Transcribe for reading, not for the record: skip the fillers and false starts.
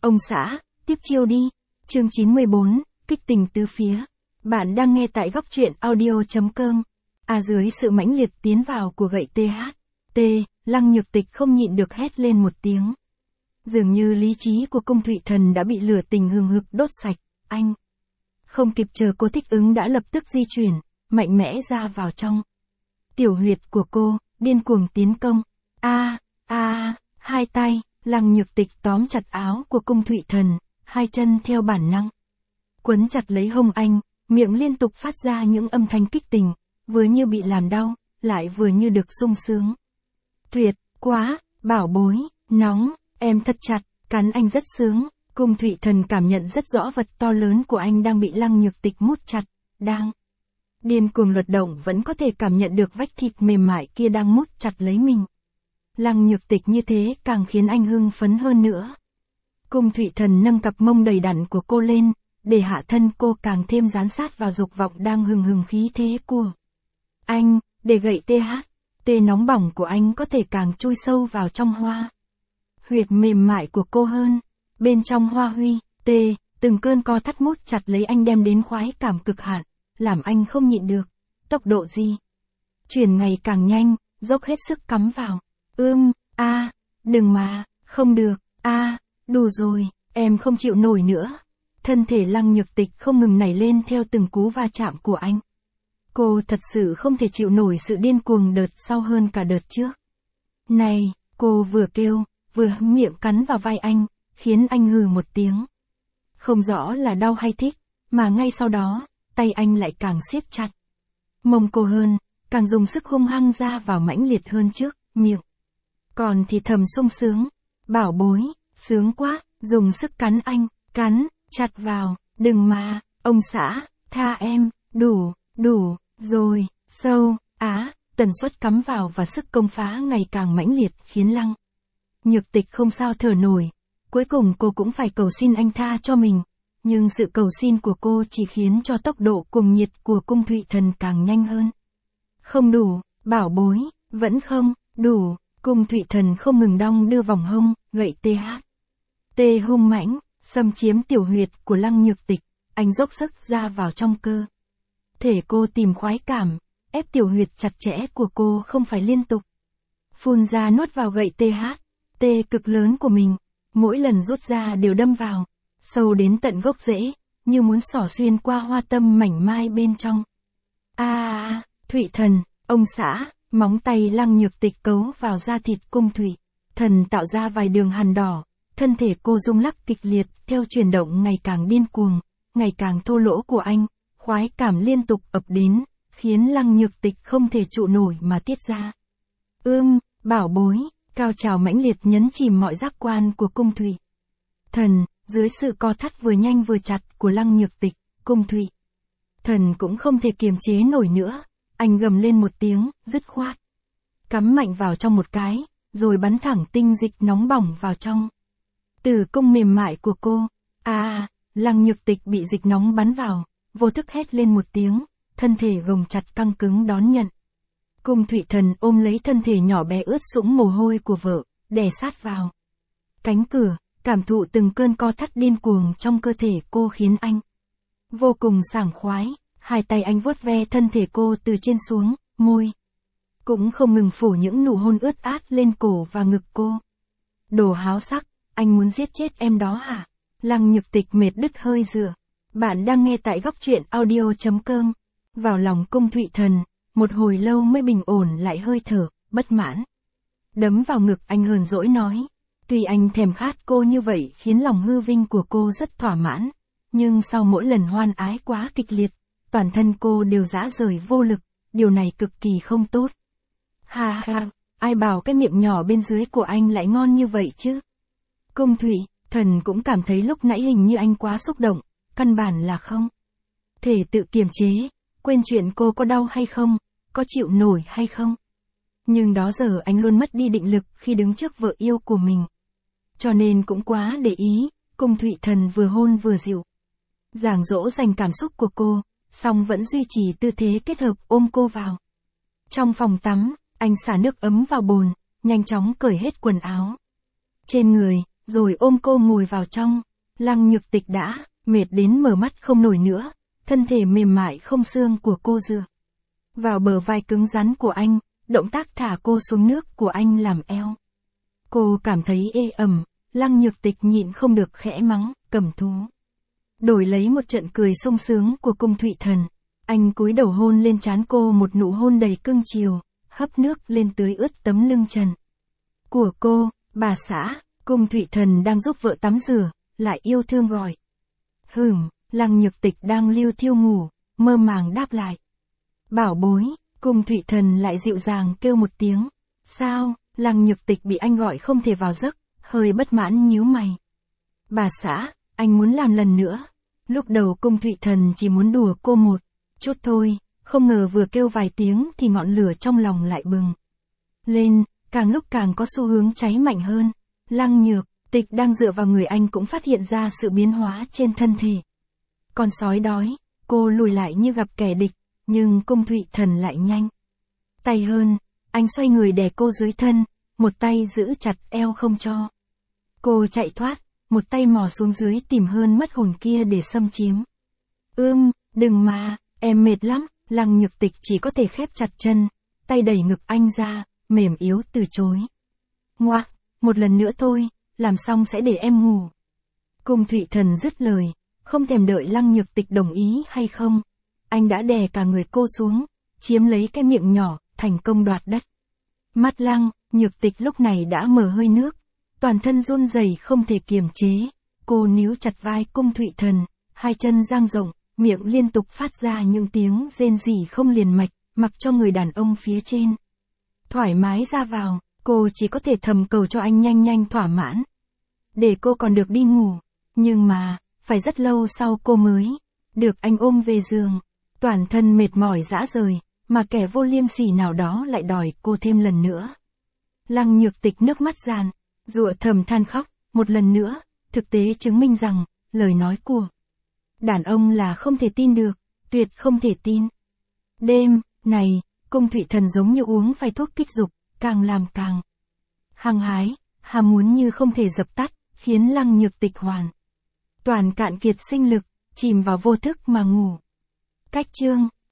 Ông xã, tiếp chiêu đi. Chương 94, kích tình tứ phía. Bạn đang nghe tại góc truyện audio.com. Dưới sự mãnh liệt tiến vào của gậy THT, Lăng Nhược Tịch không nhịn được hét lên một tiếng. Dường như lý trí của Cung Thụy Thần đã bị lửa tình hừng hực đốt sạch, anh. Không kịp chờ cô thích ứng đã lập tức di chuyển, mạnh mẽ ra vào trong. Tiểu huyệt của cô, điên cuồng tiến công. Hai tay, Lăng Nhược Tịch tóm chặt áo của Cung Thụy Thần, hai chân theo bản năng. Quấn chặt lấy hông anh, miệng liên tục phát ra những âm thanh kích tình, vừa như bị làm đau, lại vừa như được sung sướng. Tuyệt quá, bảo bối, nóng, em thật chặt, cắn anh rất sướng. Cung Thụy Thần cảm nhận rất rõ vật to lớn của anh đang bị Lăng Nhược Tịch mút chặt, đang điên cuồng luật động, vẫn có thể cảm nhận được vách thịt mềm mại kia đang mút chặt lấy mình. Lăng Nhược Tịch như thế càng khiến anh hưng phấn hơn nữa. Cung Thụy Thần nâng cặp mông đầy đặn của cô lên, để hạ thân cô càng thêm dán sát vào dục vọng đang hừng hừng khí thế của anh, để gậy THT nóng bỏng của anh có thể càng chui sâu vào trong hoa huyệt mềm mại của cô hơn. Bên trong hoa huy, từng cơn co thắt mút chặt lấy anh đem đến khoái cảm cực hạn, làm anh không nhịn được. Tốc độ chuyển ngày càng nhanh, dốc hết sức cắm vào. Đừng mà, không được, đủ rồi, em không chịu nổi nữa. Thân thể Lăng Nhược Tịch không ngừng nảy lên theo từng cú va chạm của anh. Cô thật sự không thể chịu nổi sự điên cuồng đợt sau hơn cả đợt trước. Này, cô vừa kêu, vừa miệng cắn vào vai anh, khiến anh hừ một tiếng. Không rõ là đau hay thích, mà ngay sau đó, tay anh lại càng siết chặt mông cô hơn, càng dùng sức hung hăng ra vào mãnh liệt hơn trước, miệng còn thì thầm sung sướng. Bảo bối, sướng quá, dùng sức cắn anh, cắn chặt vào, đừng mà, ông xã, tha em, đủ rồi, sâu, tần suất cắm vào và sức công phá ngày càng mãnh liệt khiến Lăng Nhược Tịch không sao thở nổi. Cuối cùng cô cũng phải cầu xin anh tha cho mình, nhưng sự cầu xin của cô chỉ khiến cho tốc độ cuồng nhiệt của Cung Thụy Thần càng nhanh hơn. Không đủ, bảo bối, vẫn không đủ. Cung Thụy Thần không ngừng đong đưa vòng hông, gậy THT hung mãnh, xâm chiếm tiểu huyệt của Lăng Nhược Tịch. Anh dốc sức ra vào trong cơ thể cô tìm khoái cảm, ép tiểu huyệt chặt chẽ của cô không phải liên tục phun ra nuốt vào gậy THT cực lớn của mình. Mỗi lần rút ra đều đâm vào, sâu đến tận gốc rễ, như muốn xỏ xuyên qua hoa tâm mảnh mai bên trong. Thụy Thần, ông xã, móng tay Lăng Nhược Tịch cấu vào da thịt Cung Thụy Thần tạo ra vài đường hằn đỏ, thân thể cô rung lắc kịch liệt theo chuyển động ngày càng điên cuồng, ngày càng thô lỗ của anh, khoái cảm liên tục ập đến, khiến Lăng Nhược Tịch không thể trụ nổi mà tiết ra. Bảo bối. Cao trào mãnh liệt nhấn chìm mọi giác quan của Cung Thụy Thần, dưới sự co thắt vừa nhanh vừa chặt của Lăng Nhược Tịch, Cung Thụy Thần cũng không thể kiềm chế nổi nữa, anh gầm lên một tiếng, dứt khoát. Cắm mạnh vào trong một cái, rồi bắn thẳng tinh dịch nóng bỏng vào trong tử cung mềm mại của cô. Lăng Nhược Tịch bị dịch nóng bắn vào, vô thức hét lên một tiếng, thân thể gồng chặt căng cứng đón nhận. Cung Thụy Thần ôm lấy thân thể nhỏ bé ướt sũng mồ hôi của vợ, đè sát vào cánh cửa, cảm thụ từng cơn co thắt điên cuồng trong cơ thể cô khiến anh vô cùng sảng khoái. Hai tay anh vuốt ve thân thể cô từ trên xuống, môi cũng không ngừng phủ những nụ hôn ướt át lên cổ và ngực cô. Đồ háo sắc, anh muốn giết chết em đó hả? Lăng Nhược Tịch mệt đứt hơi rửa. Bạn đang nghe tại góc truyện audio.com. Vào lòng Cung Thụy Thần, một hồi lâu mới bình ổn lại hơi thở, bất mãn. Đấm vào ngực anh hờn dỗi nói. Tuy anh thèm khát cô như vậy khiến lòng hư vinh của cô rất thỏa mãn, nhưng sau mỗi lần hoan ái quá kịch liệt, toàn thân cô đều rã rời vô lực, điều này cực kỳ không tốt. Ai bảo cái miệng nhỏ bên dưới của anh lại ngon như vậy chứ? Cung Thụy Thần cũng cảm thấy lúc nãy hình như anh quá xúc động, căn bản là không thể tự kiềm chế, quên chuyện cô có đau hay không, có chịu nổi hay không. Nhưng đó giờ anh luôn mất đi định lực khi đứng trước vợ yêu của mình. Cho nên cũng quá để ý, Cung Thụy Thần vừa hôn vừa dịu giảng dỗ dành cảm xúc của cô, song vẫn duy trì tư thế kết hợp ôm cô vào. Trong phòng tắm, anh xả nước ấm vào bồn, nhanh chóng cởi hết quần áo trên người, rồi ôm cô ngồi vào trong. Lăng Nhược Tịch đã mệt đến mở mắt không nổi nữa, thân thể mềm mại không xương của cô dựa vào bờ vai cứng rắn của anh, động tác thả cô xuống nước của anh làm eo. Cô cảm thấy ê ẩm, Lăng Nhược Tịch nhịn không được khẽ mắng, Cẩm Tú. Đổi lấy một trận cười sung sướng của Cung Thụy Thần, anh cúi đầu hôn lên trán cô một nụ hôn đầy cưng chiều, hấp nước lên tưới ướt tấm lưng trần của cô. Bà xã, Cung Thụy Thần đang giúp vợ tắm rửa, lại yêu thương gọi. Lăng Nhược Tịch đang liêu thiêu ngủ, mơ màng đáp lại. Bảo bối, Cung Thụy Thần lại dịu dàng kêu một tiếng. Sao? Lăng Nhược Tịch bị anh gọi không thể vào giấc, hơi bất mãn nhíu mày. Bà xã, anh muốn làm lần nữa. Lúc đầu Cung Thụy Thần chỉ muốn đùa cô một chút thôi, không ngờ vừa kêu vài tiếng thì ngọn lửa trong lòng lại bừng lên, càng lúc càng có xu hướng cháy mạnh hơn. Lăng Nhược Tịch đang dựa vào người anh cũng phát hiện ra sự biến hóa trên thân thể. Con sói đói, cô lùi lại như gặp kẻ địch, nhưng Cung Thụy Thần lại nhanh tay hơn, anh xoay người đè cô dưới thân, một tay giữ chặt eo không cho cô chạy thoát, một tay mò xuống dưới tìm hơn mất hồn kia để xâm chiếm. Đừng mà, em mệt lắm. Lăng Nhược Tịch chỉ có thể khép chặt chân, tay đẩy ngực anh ra, mềm yếu từ chối. Ngoác, một lần nữa thôi, làm xong sẽ để em ngủ. Cung Thụy Thần dứt lời, không thèm đợi Lăng Nhược Tịch đồng ý hay không. Anh đã đè cả người cô xuống, chiếm lấy cái miệng nhỏ, thành công đoạt đất. Mắt Lăng Nhược Tịch lúc này đã mở hơi nước, toàn thân run rẩy không thể kiềm chế. Cô níu chặt vai Cung Thụy Thần, hai chân dang rộng, miệng liên tục phát ra những tiếng rên rỉ không liền mạch, mặc cho người đàn ông phía trên thoải mái ra vào. Cô chỉ có thể thầm cầu cho anh nhanh nhanh thỏa mãn, để cô còn được đi ngủ. Nhưng mà, phải rất lâu sau cô mới được anh ôm về giường. Toàn thân mệt mỏi rã rời, mà kẻ vô liêm sỉ nào đó lại đòi cô thêm lần nữa. Lăng Nhược Tịch nước mắt giàn giụa thầm than khóc. Một lần nữa, thực tế chứng minh rằng, lời nói của đàn ông là không thể tin được, tuyệt không thể tin. Đêm này, Cung Thụy Thần giống như uống phải thuốc kích dục, càng làm càng hăng hái, ham muốn như không thể dập tắt, khiến Lăng Nhược Tịch hoàn toàn cạn kiệt sinh lực, chìm vào vô thức mà ngủ. Cách chương